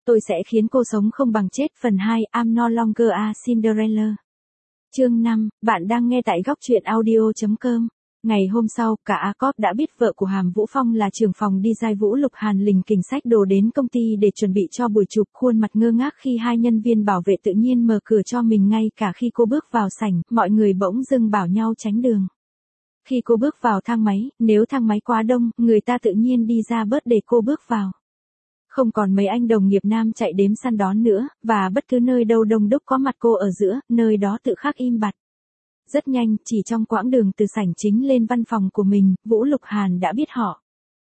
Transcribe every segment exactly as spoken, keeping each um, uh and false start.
Tôi sẽ khiến cô sống không bằng chết. Phần hai, I'm no longer a Cinderella. Chương năm, bạn đang nghe tại góc truyện audio chấm com. Ngày hôm sau, cả A Corp đã biết vợ của Hàm Vũ Phong là trưởng phòng design Vũ Lục Hàn lình kình xách đồ đến công ty để chuẩn bị cho buổi chụp, khuôn mặt ngơ ngác khi hai nhân viên bảo vệ tự nhiên mở cửa cho mình ngay cả khi cô bước vào sảnh, mọi người bỗng dưng bảo nhau tránh đường. Khi cô bước vào thang máy, nếu thang máy quá đông, người ta tự nhiên đi ra bớt để cô bước vào. Không còn mấy anh đồng nghiệp nam chạy đếm săn đón nữa, và bất cứ nơi đâu đông đúc có mặt cô ở giữa, nơi đó tự khắc im bặt. Rất nhanh, chỉ trong quãng đường từ sảnh chính lên văn phòng của mình, Vũ Lục Hàn đã biết họ.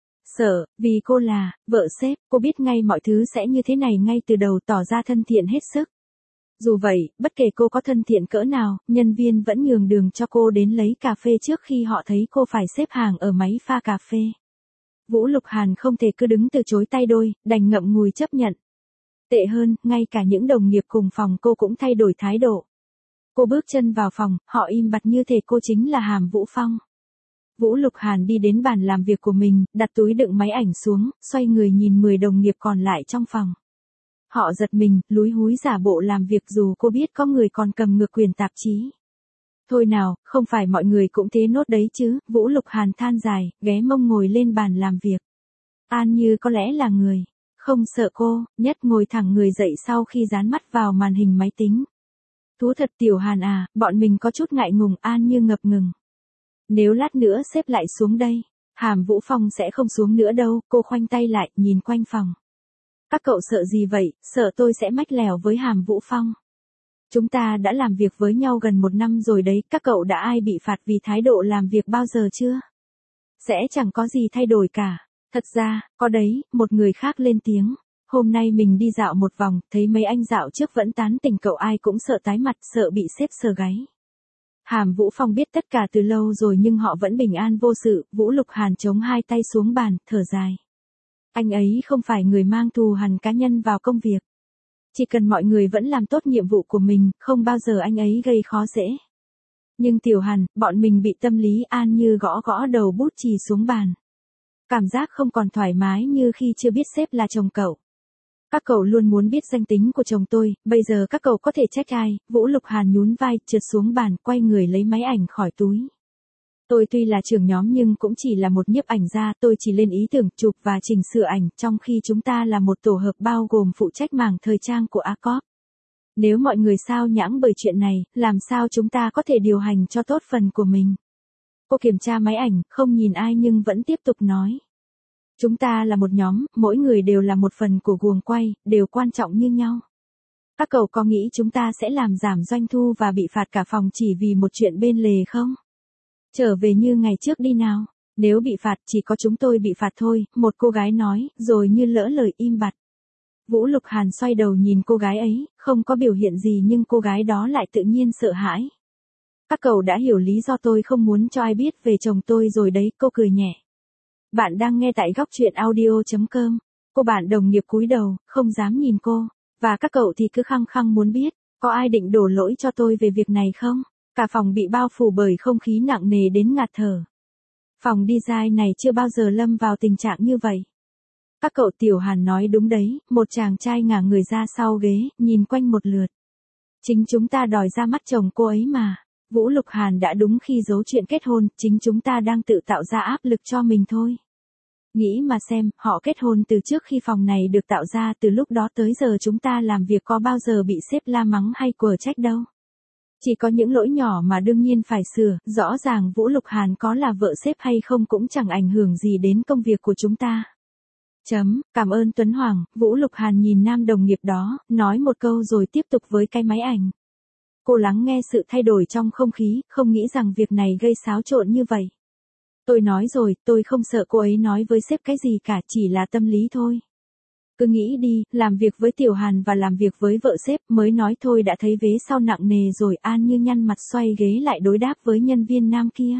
Sợ, vì cô là vợ sếp, cô biết ngay mọi thứ sẽ như thế này ngay từ đầu, tỏ ra thân thiện hết sức. Dù vậy, bất kể cô có thân thiện cỡ nào, nhân viên vẫn nhường đường cho cô đến lấy cà phê trước khi họ thấy cô phải xếp hàng ở máy pha cà phê. Vũ Lục Hàn không thể cứ đứng từ chối tay đôi, đành ngậm ngùi chấp nhận. Tệ hơn, ngay cả những đồng nghiệp cùng phòng cô cũng thay đổi thái độ. Cô bước chân vào phòng, họ im bặt như thể cô chính là Hàm Vũ Phong. Vũ Lục Hàn đi đến bàn làm việc của mình, đặt túi đựng máy ảnh xuống, xoay người nhìn mười đồng nghiệp còn lại trong phòng. Họ giật mình, lúi húi giả bộ làm việc dù cô biết có người còn cầm ngược quyển tạp chí. Thôi nào, không phải mọi người cũng thế nốt đấy chứ, Vũ Lục Hàn than dài, ghé mông ngồi lên bàn làm việc. An Như có lẽ là người không sợ cô, nhất ngồi thẳng người dậy sau khi dán mắt vào màn hình máy tính. Thú thật Tiểu Hàn à, bọn mình có chút ngại ngùng. An Như ngập ngừng. Nếu lát nữa xếp lại xuống đây, Hàm Vũ Phong sẽ không xuống nữa đâu. Cô khoanh tay lại, nhìn quanh phòng. Các cậu sợ gì vậy? Sợ tôi sẽ mách lèo với Hàm Vũ Phong. Chúng ta đã làm việc với nhau gần một năm rồi đấy, các cậu đã ai bị phạt vì thái độ làm việc bao giờ chưa? Sẽ chẳng có gì thay đổi cả. Thật ra, có đấy, một người khác lên tiếng. Hôm nay mình đi dạo một vòng, thấy mấy anh dạo trước vẫn tán tỉnh cậu, ai cũng sợ tái mặt, sợ bị sếp sờ gáy. Hàm Vũ Phong biết tất cả từ lâu rồi nhưng họ vẫn bình an vô sự. Vũ Lục Hàn chống hai tay xuống bàn, thở dài. Anh ấy không phải người mang thù hằn cá nhân vào công việc. Chỉ cần mọi người vẫn làm tốt nhiệm vụ của mình, không bao giờ anh ấy gây khó dễ. Nhưng Tiểu Hàn, bọn mình bị tâm lý. An Như gõ gõ đầu bút chì xuống bàn. Cảm giác không còn thoải mái như khi chưa biết sếp là chồng cậu. Các cậu luôn muốn biết danh tính của chồng tôi, bây giờ các cậu có thể trách ai? Vũ Lục Hàn nhún vai, trượt xuống bàn, quay người lấy máy ảnh khỏi túi. Tôi tuy là trưởng nhóm nhưng cũng chỉ là một nhiếp ảnh gia, tôi chỉ lên ý tưởng, chụp và chỉnh sửa ảnh, trong khi chúng ta là một tổ hợp bao gồm phụ trách mảng thời trang của A Corp. Nếu mọi người sao nhãng bởi chuyện này, làm sao chúng ta có thể điều hành cho tốt phần của mình? Cô kiểm tra máy ảnh, không nhìn ai nhưng vẫn tiếp tục nói. Chúng ta là một nhóm, mỗi người đều là một phần của guồng quay, đều quan trọng như nhau. Các cậu có nghĩ chúng ta sẽ làm giảm doanh thu và bị phạt cả phòng chỉ vì một chuyện bên lề không? Trở về như ngày trước đi nào. Nếu bị phạt chỉ có chúng tôi bị phạt thôi, một cô gái nói, rồi như lỡ lời im bặt. Vũ Lục Hàn xoay đầu nhìn cô gái ấy, không có biểu hiện gì nhưng cô gái đó lại tự nhiên sợ hãi. Các cậu đã hiểu lý do tôi không muốn cho ai biết về chồng tôi rồi đấy, cô cười nhẹ. Bạn đang nghe tại góc truyện audio chấm com. Cô bạn đồng nghiệp cúi đầu, không dám nhìn cô. Và các cậu thì cứ khăng khăng muốn biết, có ai định đổ lỗi cho tôi về việc này không? Cả phòng bị bao phủ bởi không khí nặng nề đến ngạt thở. Phòng design này chưa bao giờ lâm vào tình trạng như vậy. Các cậu. Tiểu Hàn nói đúng đấy, một chàng trai ngả người ra sau ghế, nhìn quanh một lượt. Chính chúng ta đòi ra mắt chồng cô ấy mà. Vũ Lục Hàn đã đúng khi giấu chuyện kết hôn, chính chúng ta đang tự tạo ra áp lực cho mình thôi. Nghĩ mà xem, họ kết hôn từ trước khi phòng này được tạo ra, từ lúc đó tới giờ chúng ta làm việc có bao giờ bị sếp la mắng hay quở trách đâu. Chỉ có những lỗi nhỏ mà đương nhiên phải sửa, rõ ràng Vũ Lục Hàn có là vợ sếp hay không cũng chẳng ảnh hưởng gì đến công việc của chúng ta. Chấm, cảm ơn Tuấn Hoàng. Vũ Lục Hàn nhìn nam đồng nghiệp đó, nói một câu rồi tiếp tục với cái máy ảnh. Cô lắng nghe sự thay đổi trong không khí, không nghĩ rằng việc này gây xáo trộn như vậy. Tôi nói rồi, tôi không sợ cô ấy nói với sếp cái gì cả, chỉ là tâm lý thôi. Cứ nghĩ đi, làm việc với Tiểu Hàn và làm việc với vợ sếp, mới nói thôi đã thấy vế sau nặng nề rồi. An Như nhăn mặt xoay ghế lại đối đáp với nhân viên nam kia.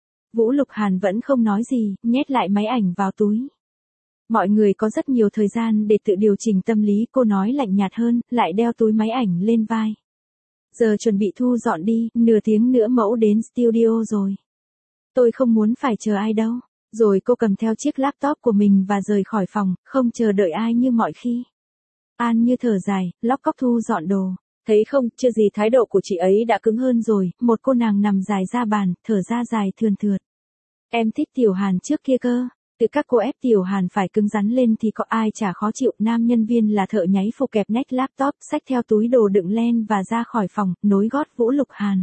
Vũ Lục Hàn vẫn không nói gì, nhét lại máy ảnh vào túi. Mọi người có rất nhiều thời gian để tự điều chỉnh tâm lý, cô nói lạnh nhạt hơn, lại đeo túi máy ảnh lên vai. Giờ chuẩn bị thu dọn đi, nửa tiếng nữa mẫu đến studio rồi. Tôi không muốn phải chờ ai đâu. Rồi cô cầm theo chiếc laptop của mình và rời khỏi phòng, không chờ đợi ai như mọi khi. An Như thở dài, lóc cóc thu dọn đồ. Thấy không, chưa gì thái độ của chị ấy đã cứng hơn rồi, một cô nàng nằm dài ra bàn, thở ra dài thườn thượt. Em thích Tiểu Hàn trước kia cơ. Từ các cô ép Tiểu Hàn phải cứng rắn lên thì có ai chả khó chịu. Nam nhân viên là thợ nháy phụ kẹp nách laptop, xách theo túi đồ đựng len và ra khỏi phòng, nối gót Vũ Lục Hàn.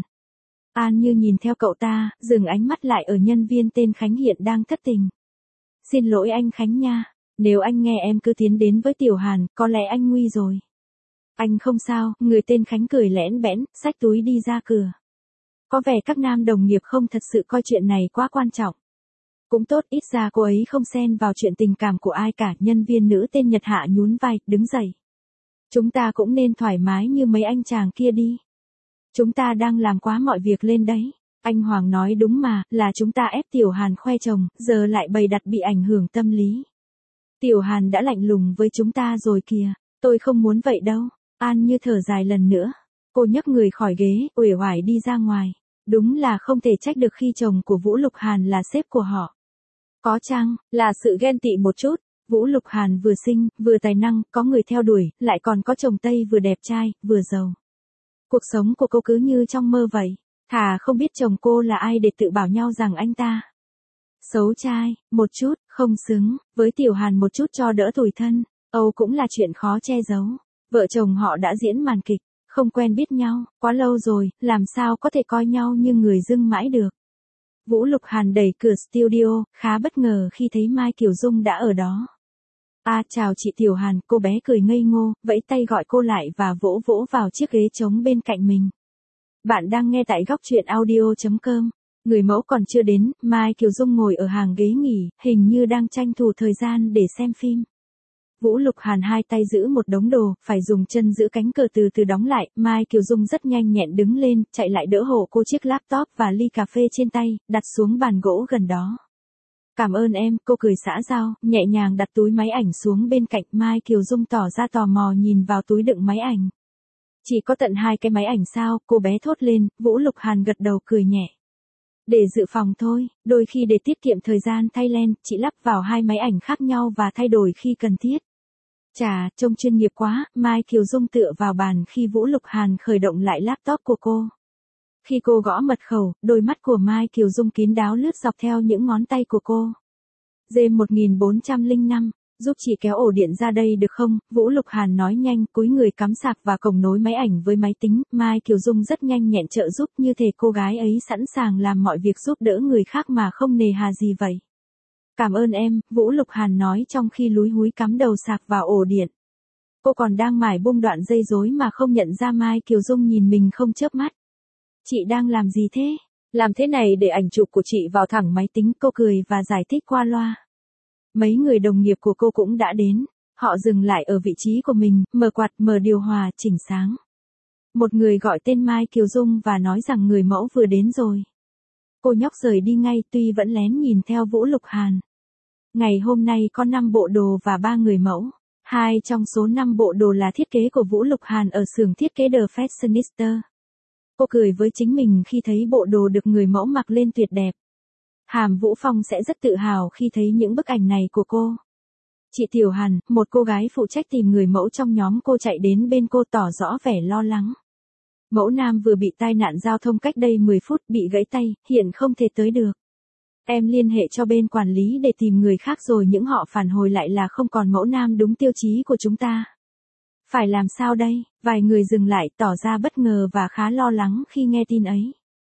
An Như nhìn theo cậu ta, dừng ánh mắt lại ở nhân viên tên Khánh hiện đang thất tình. Xin lỗi anh Khánh nha, nếu anh nghe em cứ tiến đến với Tiểu Hàn, có lẽ anh nguy rồi. Anh không sao, người tên Khánh cười lẽn bẽn, xách túi đi ra cửa. Có vẻ các nam đồng nghiệp không thật sự coi chuyện này quá quan trọng. Cũng tốt, ít ra cô ấy không xen vào chuyện tình cảm của ai cả. Nhân viên nữ tên Nhật Hạ nhún vai, đứng dậy. Chúng ta cũng nên thoải mái như mấy anh chàng kia đi. Chúng ta đang làm quá mọi việc lên đấy. Anh Hoàng nói đúng mà, là chúng ta ép Tiểu Hàn khoe chồng, giờ lại bày đặt bị ảnh hưởng tâm lý. Tiểu Hàn đã lạnh lùng với chúng ta rồi kìa, tôi không muốn vậy đâu. An Như thở dài lần nữa. Cô nhấc người khỏi ghế, uể oải đi ra ngoài. Đúng là không thể trách được khi chồng của Vũ Lục Hàn là sếp của họ. Có chăng, là sự ghen tị một chút. Vũ Lục Hàn vừa xinh, vừa tài năng, có người theo đuổi, lại còn có chồng Tây vừa đẹp trai, vừa giàu. Cuộc sống của cô cứ như trong mơ vậy. Thà không biết chồng cô là ai để tự bảo nhau rằng anh ta xấu trai, một chút, không xứng, với Tiểu Hàn một chút cho đỡ tủi thân. Âu cũng là chuyện khó che giấu. Vợ chồng họ đã diễn màn kịch, không quen biết nhau, quá lâu rồi, làm sao có thể coi nhau như người dưng mãi được. Vũ Lục Hàn đẩy cửa studio, khá bất ngờ khi thấy Mai Kiều Dung đã ở đó. À chào chị Tiểu Hàn, cô bé cười ngây ngô, vẫy tay gọi cô lại và vỗ vỗ vào chiếc ghế trống bên cạnh mình. Bạn đang nghe tại góc truyện audio chấm com. Người mẫu còn chưa đến, Mai Kiều Dung ngồi ở hàng ghế nghỉ, hình như đang tranh thủ thời gian để xem phim. Vũ Lục Hàn hai tay giữ một đống đồ, phải dùng chân giữ cánh cửa từ từ đóng lại. Mai Kiều Dung rất nhanh nhẹn đứng lên, chạy lại đỡ hộ cô chiếc laptop và ly cà phê trên tay, đặt xuống bàn gỗ gần đó. Cảm ơn em, cô cười xã giao, nhẹ nhàng đặt túi máy ảnh xuống bên cạnh. Mai Kiều Dung tỏ ra tò mò nhìn vào túi đựng máy ảnh. Chỉ có tận hai cái máy ảnh sao, cô bé thốt lên. Vũ Lục Hàn gật đầu cười nhẹ. Để dự phòng thôi, đôi khi để tiết kiệm thời gian thay lens, chị lắp vào hai máy ảnh khác nhau và thay đổi khi cần thiết. Chà, trông chuyên nghiệp quá. Mai Kiều Dung tựa vào bàn khi Vũ Lục Hàn khởi động lại laptop của cô. Khi cô gõ mật khẩu, đôi mắt của Mai Kiều Dung kín đáo lướt dọc theo những ngón tay của cô. G một nghìn bốn trăm lẻ năm, giúp chị kéo ổ điện ra đây được không? Vũ Lục Hàn nói nhanh, cúi người cắm sạc và cổng nối máy ảnh với máy tính. Mai Kiều Dung rất nhanh nhẹn trợ giúp, như thể cô gái ấy sẵn sàng làm mọi việc giúp đỡ người khác mà không nề hà gì vậy. Cảm ơn em, Vũ Lục Hàn nói trong khi lúi húi cắm đầu sạc vào ổ điện. Cô còn đang mải bung đoạn dây rối mà không nhận ra Mai Kiều Dung nhìn mình không chớp mắt. Chị đang làm gì thế? Làm thế này để ảnh chụp của chị vào thẳng máy tính, cô cười và giải thích qua loa. Mấy người đồng nghiệp của cô cũng đã đến. Họ dừng lại ở vị trí của mình, mở quạt, mở điều hòa, chỉnh sáng. Một người gọi tên Mai Kiều Dung và nói rằng người mẫu vừa đến rồi. Cô nhóc rời đi ngay, tuy vẫn lén nhìn theo Vũ Lục Hàn. Ngày hôm nay có năm bộ đồ và ba người mẫu. Hai trong số năm bộ đồ là thiết kế của Vũ Lục Hàn ở xưởng thiết kế The Fashionista. Cô cười với chính mình khi thấy bộ đồ được người mẫu mặc lên tuyệt đẹp. Hàm Vũ Phong sẽ rất tự hào khi thấy những bức ảnh này của cô. Chị Tiểu Hàn, một cô gái phụ trách tìm người mẫu trong nhóm cô chạy đến bên cô tỏ rõ vẻ lo lắng. Mẫu nam vừa bị tai nạn giao thông cách đây mười phút, bị gãy tay, hiện không thể tới được. Em liên hệ cho bên quản lý để tìm người khác rồi những họ phản hồi lại là không còn mẫu nam đúng tiêu chí của chúng ta. Phải làm sao đây? Vài người dừng lại tỏ ra bất ngờ và khá lo lắng khi nghe tin ấy.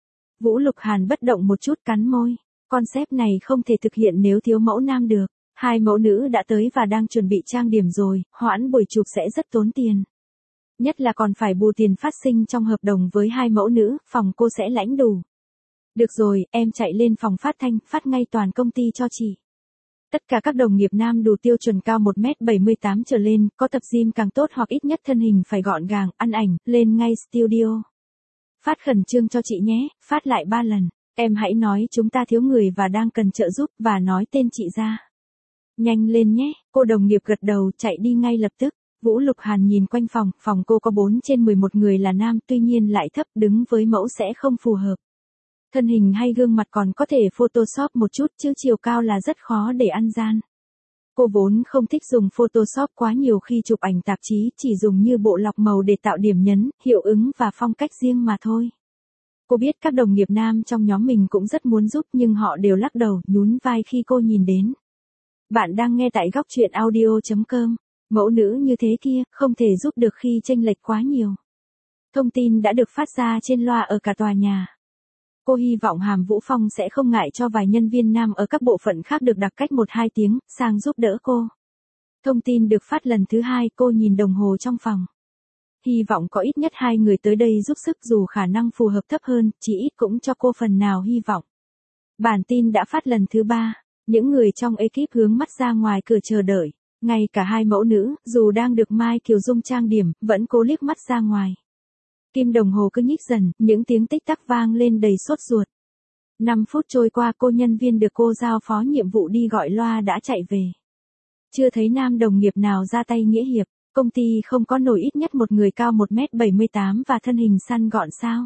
Vũ Lục Hàn bất động một chút cắn môi. Concept này không thể thực hiện nếu thiếu mẫu nam được. Hai mẫu nữ đã tới và đang chuẩn bị trang điểm rồi, hoãn buổi chụp sẽ rất tốn tiền. Nhất là còn phải bù tiền phát sinh trong hợp đồng với hai mẫu nữ, phòng cô sẽ lãnh đủ. Được rồi, em chạy lên phòng phát thanh, phát ngay toàn công ty cho chị. Tất cả các đồng nghiệp nam đủ tiêu chuẩn cao một mét bảy mươi tám trở lên, có tập gym càng tốt hoặc ít nhất thân hình phải gọn gàng, ăn ảnh, lên ngay studio. Phát khẩn trương cho chị nhé, phát lại ba lần. Em hãy nói chúng ta thiếu người và đang cần trợ giúp và nói tên chị ra. Nhanh lên nhé, cô đồng nghiệp gật đầu chạy đi ngay lập tức. Vũ Lục Hàn nhìn quanh phòng, phòng cô có bốn trên mười một người là nam tuy nhiên lại thấp, đứng với mẫu sẽ không phù hợp. Thân hình hay gương mặt còn có thể photoshop một chút chứ chiều cao là rất khó để ăn gian. Cô vốn không thích dùng Photoshop quá nhiều khi chụp ảnh tạp chí, chỉ dùng như bộ lọc màu để tạo điểm nhấn, hiệu ứng và phong cách riêng mà thôi. Cô biết các đồng nghiệp nam trong nhóm mình cũng rất muốn giúp nhưng họ đều lắc đầu, nhún vai khi cô nhìn đến. Bạn đang nghe tại góc truyện audio chấm com. Mẫu nữ như thế kia, không thể giúp được khi chênh lệch quá nhiều. Thông tin đã được phát ra trên loa ở cả tòa nhà. Cô hy vọng Hàm Vũ Phong sẽ không ngại cho vài nhân viên nam ở các bộ phận khác được đặc cách một hai tiếng, sang giúp đỡ cô. Thông tin được phát lần thứ hai, cô nhìn đồng hồ trong phòng. Hy vọng có ít nhất hai người tới đây giúp sức dù khả năng phù hợp thấp hơn, chỉ ít cũng cho cô phần nào hy vọng. Bản tin đã phát lần thứ ba, những người trong ekip hướng mắt ra ngoài cửa chờ đợi. Ngay cả hai mẫu nữ, dù đang được Mai Kiều Dung trang điểm, vẫn cố liếc mắt ra ngoài. Kim đồng hồ cứ nhích dần, những tiếng tích tắc vang lên đầy sốt ruột. năm phút trôi qua cô nhân viên được cô giao phó nhiệm vụ đi gọi loa đã chạy về. Chưa thấy nam đồng nghiệp nào ra tay nghĩa hiệp, công ty không có nổi ít nhất một người cao một mét bảy mươi tám và thân hình săn gọn sao.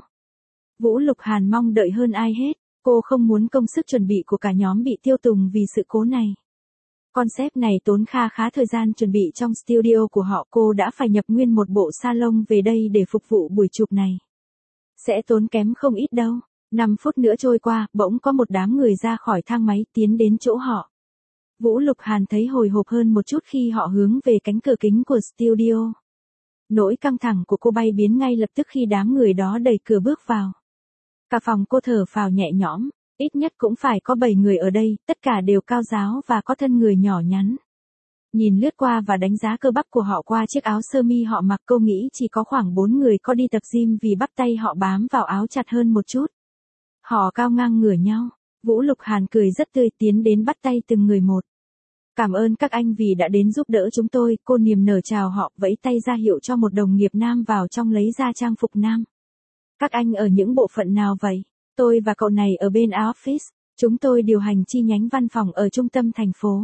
Vũ Lục Hàn mong đợi hơn ai hết, cô không muốn công sức chuẩn bị của cả nhóm bị tiêu tùng vì sự cố này. Concept này tốn kha khá thời gian chuẩn bị trong studio của họ, cô đã phải nhập nguyên một bộ salon về đây để phục vụ buổi chụp này. Sẽ tốn kém không ít đâu. năm phút nữa trôi qua, bỗng có một đám người ra khỏi thang máy tiến đến chỗ họ. Vũ Lục Hàn thấy hồi hộp hơn một chút khi họ hướng về cánh cửa kính của studio. Nỗi căng thẳng của cô bay biến ngay lập tức khi đám người đó đẩy cửa bước vào. Cả phòng cô thở phào nhẹ nhõm. Ít nhất cũng phải có bảy người ở đây, tất cả đều cao ráo và có thân người nhỏ nhắn. Nhìn lướt qua và đánh giá cơ bắp của họ qua chiếc áo sơ mi họ mặc, cô nghĩ chỉ có khoảng bốn người có đi tập gym vì bắp tay họ bám vào áo chặt hơn một chút. Họ cao ngang ngửa nhau. Vũ Lục Hàn cười rất tươi tiến đến bắt tay từng người một. Cảm ơn các anh vì đã đến giúp đỡ chúng tôi, cô niềm nở chào họ, vẫy tay ra hiệu cho một đồng nghiệp nam vào trong lấy ra trang phục nam. Các anh ở những bộ phận nào vậy? Tôi và cậu này ở bên office, chúng tôi điều hành chi nhánh văn phòng ở trung tâm thành phố.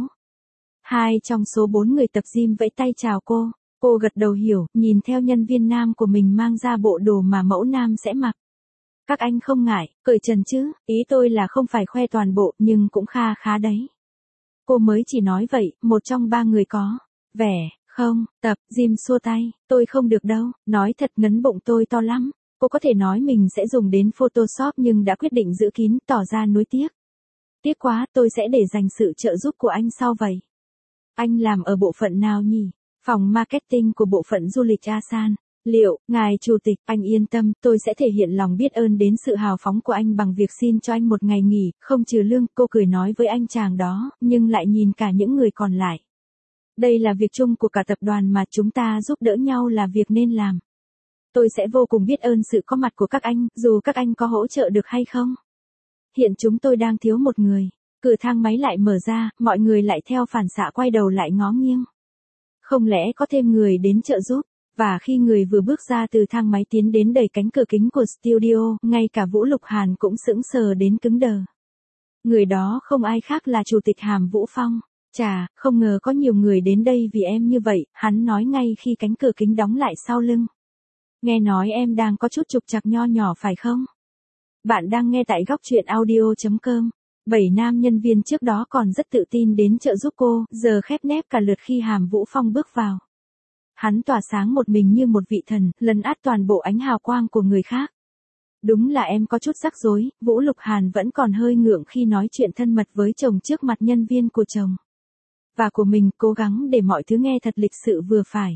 Hai trong số bốn người tập gym vẫy tay chào cô, cô gật đầu hiểu, nhìn theo nhân viên nam của mình mang ra bộ đồ mà mẫu nam sẽ mặc. Các anh không ngại, cởi trần chứ, ý tôi là không phải khoe toàn bộ nhưng cũng kha khá đấy. Cô mới chỉ nói vậy, một trong ba người có vẻ, không, tập gym xua tay, tôi không được đâu, nói thật ngấn bụng tôi to lắm. Cô có thể nói mình sẽ dùng đến Photoshop nhưng đã quyết định giữ kín, tỏ ra nuối tiếc. Tiếc quá, tôi sẽ để dành sự trợ giúp của anh sau vậy. Anh làm ở bộ phận nào nhỉ? Phòng marketing của bộ phận du lịch Asan. Liệu, ngài chủ tịch, anh yên tâm, tôi sẽ thể hiện lòng biết ơn đến sự hào phóng của anh bằng việc xin cho anh một ngày nghỉ, không trừ lương, cô cười nói với anh chàng đó, nhưng lại nhìn cả những người còn lại. Đây là việc chung của cả tập đoàn mà chúng ta giúp đỡ nhau là việc nên làm. Tôi sẽ vô cùng biết ơn sự có mặt của các anh, dù các anh có hỗ trợ được hay không. Hiện chúng tôi đang thiếu một người. Cửa thang máy lại mở ra, mọi người lại theo phản xạ quay đầu lại ngó nghiêng. Không lẽ có thêm người đến trợ giúp? Và khi người vừa bước ra từ thang máy tiến đến đẩy cánh cửa kính của studio, ngay cả Vũ Lục Hàn cũng sững sờ đến cứng đờ. Người đó không ai khác là Chủ tịch Hàm Vũ Phong. Chà, không ngờ có nhiều người đến đây vì em như vậy, hắn nói ngay khi cánh cửa kính đóng lại sau lưng. Nghe nói em đang có chút trục trặc nho nhỏ phải không? Bạn đang nghe tại góc truyện audio chấm com. Bảy nam nhân viên trước đó còn rất tự tin đến trợ giúp cô, giờ khép nép cả lượt khi Hàm Vũ Phong bước vào. Hắn tỏa sáng một mình như một vị thần, lấn át toàn bộ ánh hào quang của người khác. Đúng là em có chút rắc rối, Vũ Lục Hàn vẫn còn hơi ngượng khi nói chuyện thân mật với chồng trước mặt nhân viên của chồng. Và của mình, cố gắng để mọi thứ nghe thật lịch sự vừa phải.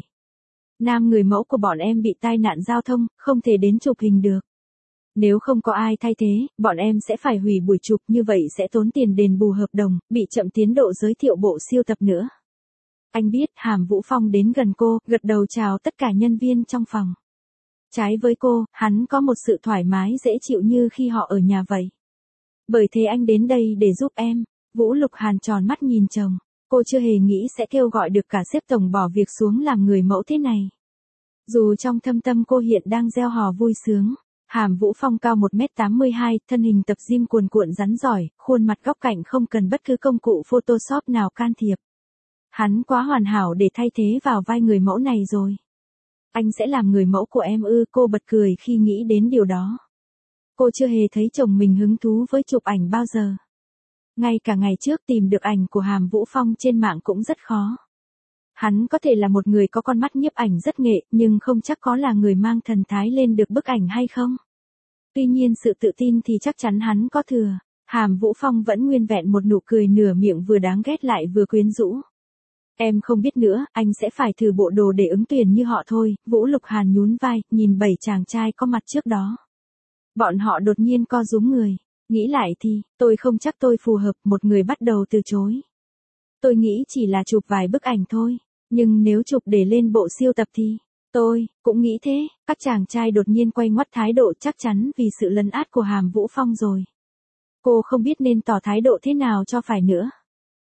Nam người mẫu của bọn em bị tai nạn giao thông, không thể đến chụp hình được. Nếu không có ai thay thế, bọn em sẽ phải hủy buổi chụp, như vậy sẽ tốn tiền đền bù hợp đồng, bị chậm tiến độ giới thiệu bộ siêu tập nữa. Anh biết, Hàm Vũ Phong đến gần cô, gật đầu chào tất cả nhân viên trong phòng. Trái với cô, hắn có một sự thoải mái dễ chịu như khi họ ở nhà vậy. Bởi thế anh đến đây để giúp em. Vũ Lục Hàn tròn mắt nhìn chồng. Cô chưa hề nghĩ sẽ kêu gọi được cả sếp tổng bỏ việc xuống làm người mẫu thế này. Dù trong thâm tâm cô hiện đang gieo hò vui sướng. Hàm Vũ Phong cao một mét tám mươi hai, thân hình tập gym cuồn cuộn rắn giỏi, khuôn mặt góc cạnh không cần bất cứ công cụ Photoshop nào can thiệp. Hắn quá hoàn hảo để thay thế vào vai người mẫu này rồi. Anh sẽ làm người mẫu của em ư? Cô bật cười khi nghĩ đến điều đó. Cô chưa hề thấy chồng mình hứng thú với chụp ảnh bao giờ. Ngay cả ngày trước tìm được ảnh của Hàm Vũ Phong trên mạng cũng rất khó. Hắn có thể là một người có con mắt nhiếp ảnh rất nghệ, nhưng không chắc có là người mang thần thái lên được bức ảnh hay không. Tuy nhiên sự tự tin thì chắc chắn hắn có thừa. Hàm Vũ Phong vẫn nguyên vẹn một nụ cười nửa miệng vừa đáng ghét lại vừa quyến rũ. Em không biết nữa, anh sẽ phải thử bộ đồ để ứng tuyển như họ thôi. Vũ Lục Hàn nhún vai, nhìn bảy chàng trai có mặt trước đó. Bọn họ đột nhiên co rúm người. Nghĩ lại thì, tôi không chắc tôi phù hợp, một người bắt đầu từ chối. Tôi nghĩ chỉ là chụp vài bức ảnh thôi. Nhưng nếu chụp để lên bộ siêu tập thì, tôi cũng nghĩ thế. Các chàng trai đột nhiên quay ngoắt thái độ, chắc chắn vì sự lấn át của Hàm Vũ Phong rồi. Cô không biết nên tỏ thái độ thế nào cho phải nữa.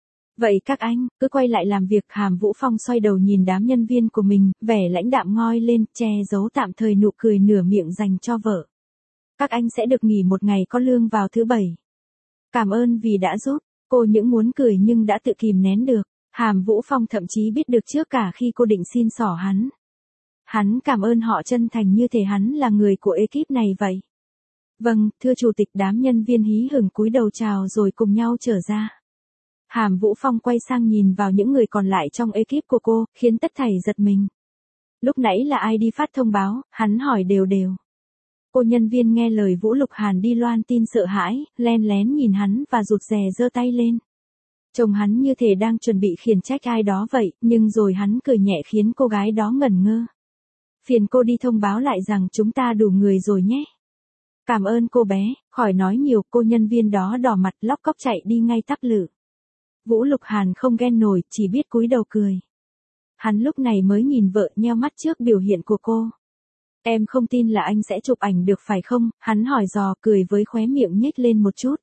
Vậy các anh, cứ quay lại làm việc. Hàm Vũ Phong xoay đầu nhìn đám nhân viên của mình, vẻ lãnh đạm ngoi lên, che giấu tạm thời nụ cười nửa miệng dành cho vợ. Các anh sẽ được nghỉ một ngày có lương vào thứ bảy. Cảm ơn vì đã giúp. Cô những muốn cười nhưng đã tự kìm nén được. Hàm Vũ Phong thậm chí biết được trước cả khi cô định xin xỏ hắn. Hắn cảm ơn họ chân thành như thể hắn là người của ekip này vậy. Vâng, thưa chủ tịch. Đám nhân viên hí hửng cúi đầu chào rồi cùng nhau trở ra. Hàm Vũ Phong quay sang nhìn vào những người còn lại trong ekip của cô, khiến tất thảy giật mình. Lúc nãy là ai đi phát thông báo, hắn hỏi đều đều. Cô nhân viên nghe lời Vũ Lục Hàn đi loan tin sợ hãi, len lén nhìn hắn và rụt rè giơ tay lên. Chồng hắn như thể đang chuẩn bị khiển trách ai đó vậy, nhưng rồi hắn cười nhẹ khiến cô gái đó ngẩn ngơ. Phiền cô đi thông báo lại rằng chúng ta đủ người rồi nhé. Cảm ơn cô bé, khỏi nói nhiều. Cô nhân viên đó đỏ mặt lóc cóc chạy đi ngay tắp lự. Vũ Lục Hàn không ghen nổi, chỉ biết cúi đầu cười. Hắn lúc này mới nhìn vợ nheo mắt trước biểu hiện của cô. Em không tin là anh sẽ chụp ảnh được phải không? Hắn hỏi dò, cười với khóe miệng nhếch lên một chút.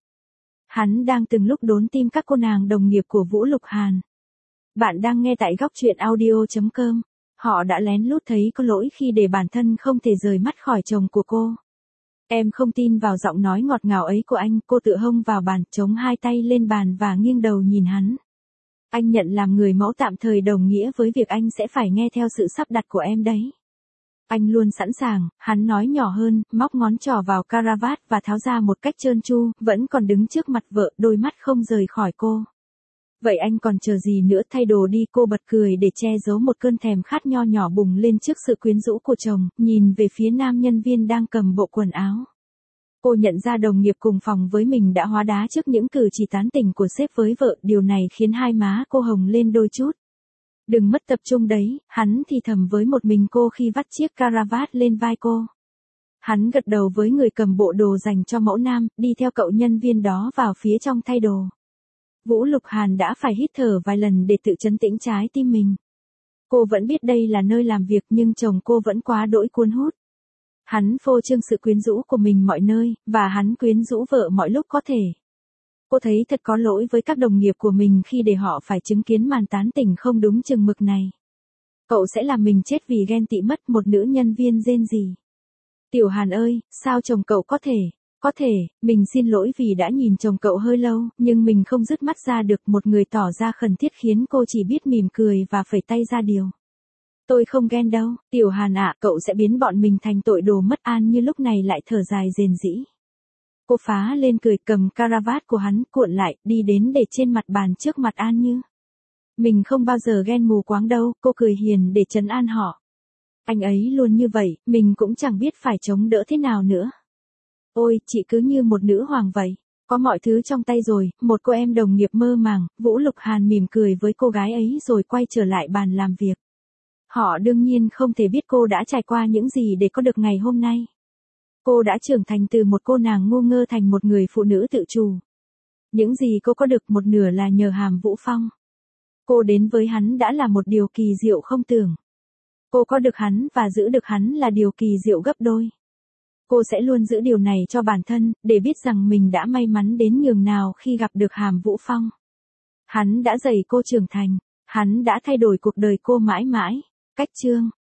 Hắn đang từng lúc đốn tim các cô nàng đồng nghiệp của Vũ Lục Hàn. Bạn đang nghe tại góc truyện audio chấm com. Họ đã lén lút thấy có lỗi khi để bản thân không thể rời mắt khỏi chồng của cô. Em không tin vào giọng nói ngọt ngào ấy của anh. Cô tựa hông vào bàn, chống hai tay lên bàn và nghiêng đầu nhìn hắn. Anh nhận làm người mẫu tạm thời đồng nghĩa với việc anh sẽ phải nghe theo sự sắp đặt của em đấy. Anh luôn sẵn sàng. Hắn nói nhỏ hơn, móc ngón trỏ vào caravat và tháo ra một cách trơn tru, vẫn còn đứng trước mặt vợ, đôi mắt không rời khỏi cô. Vậy anh còn chờ gì nữa, thay đồ đi. Cô bật cười để che giấu một cơn thèm khát nho nhỏ bùng lên trước sự quyến rũ của chồng, nhìn về phía nam nhân viên đang cầm bộ quần áo. Cô nhận ra đồng nghiệp cùng phòng với mình đã hóa đá trước những cử chỉ tán tỉnh của sếp với vợ, điều này khiến hai má cô hồng lên đôi chút. Đừng mất tập trung đấy, hắn thì thầm với một mình cô khi vắt chiếc caravat lên vai cô. Hắn gật đầu với người cầm bộ đồ dành cho mẫu nam, đi theo cậu nhân viên đó vào phía trong thay đồ. Vũ Lục Hàn đã phải hít thở vài lần để tự trấn tĩnh trái tim mình. Cô vẫn biết đây là nơi làm việc nhưng chồng cô vẫn quá đỗi cuốn hút. Hắn phô trương sự quyến rũ của mình mọi nơi, và hắn quyến rũ vợ mọi lúc có thể. Cô thấy thật có lỗi với các đồng nghiệp của mình khi để họ phải chứng kiến màn tán tỉnh không đúng chừng mực này. Cậu sẽ làm mình chết vì ghen tị mất, một nữ nhân viên rên rỉ. Tiểu Hàn ơi, sao chồng cậu có thể, có thể, mình xin lỗi vì đã nhìn chồng cậu hơi lâu, nhưng mình không dứt mắt ra được. Một người tỏ ra khẩn thiết khiến cô chỉ biết mỉm cười và phẩy tay ra điều. Tôi không ghen đâu, Tiểu Hàn ạ, cậu sẽ biến bọn mình thành tội đồ mất an như lúc này lại thở dài rền rĩ. Cô phá lên cười, cầm caravat của hắn cuộn lại, đi đến để trên mặt bàn trước mặt An Như. Mình không bao giờ ghen mù quáng đâu, cô cười hiền để trấn an họ. Anh ấy luôn như vậy, mình cũng chẳng biết phải chống đỡ thế nào nữa. Ôi, chị cứ như một nữ hoàng vậy. Có mọi thứ trong tay rồi. Một cô em đồng nghiệp mơ màng. Vũ Lục Hàn mỉm cười với cô gái ấy rồi quay trở lại bàn làm việc. Họ đương nhiên không thể biết cô đã trải qua những gì để có được ngày hôm nay. Cô đã trưởng thành từ một cô nàng ngu ngơ thành một người phụ nữ tự chủ. Những gì cô có được một nửa là nhờ Hàm Vũ Phong. Cô đến với hắn đã là một điều kỳ diệu không tưởng. Cô có được hắn và giữ được hắn là điều kỳ diệu gấp đôi. Cô sẽ luôn giữ điều này cho bản thân, để biết rằng mình đã may mắn đến nhường nào khi gặp được Hàm Vũ Phong. Hắn đã dạy cô trưởng thành. Hắn đã thay đổi cuộc đời cô mãi mãi. Cách chương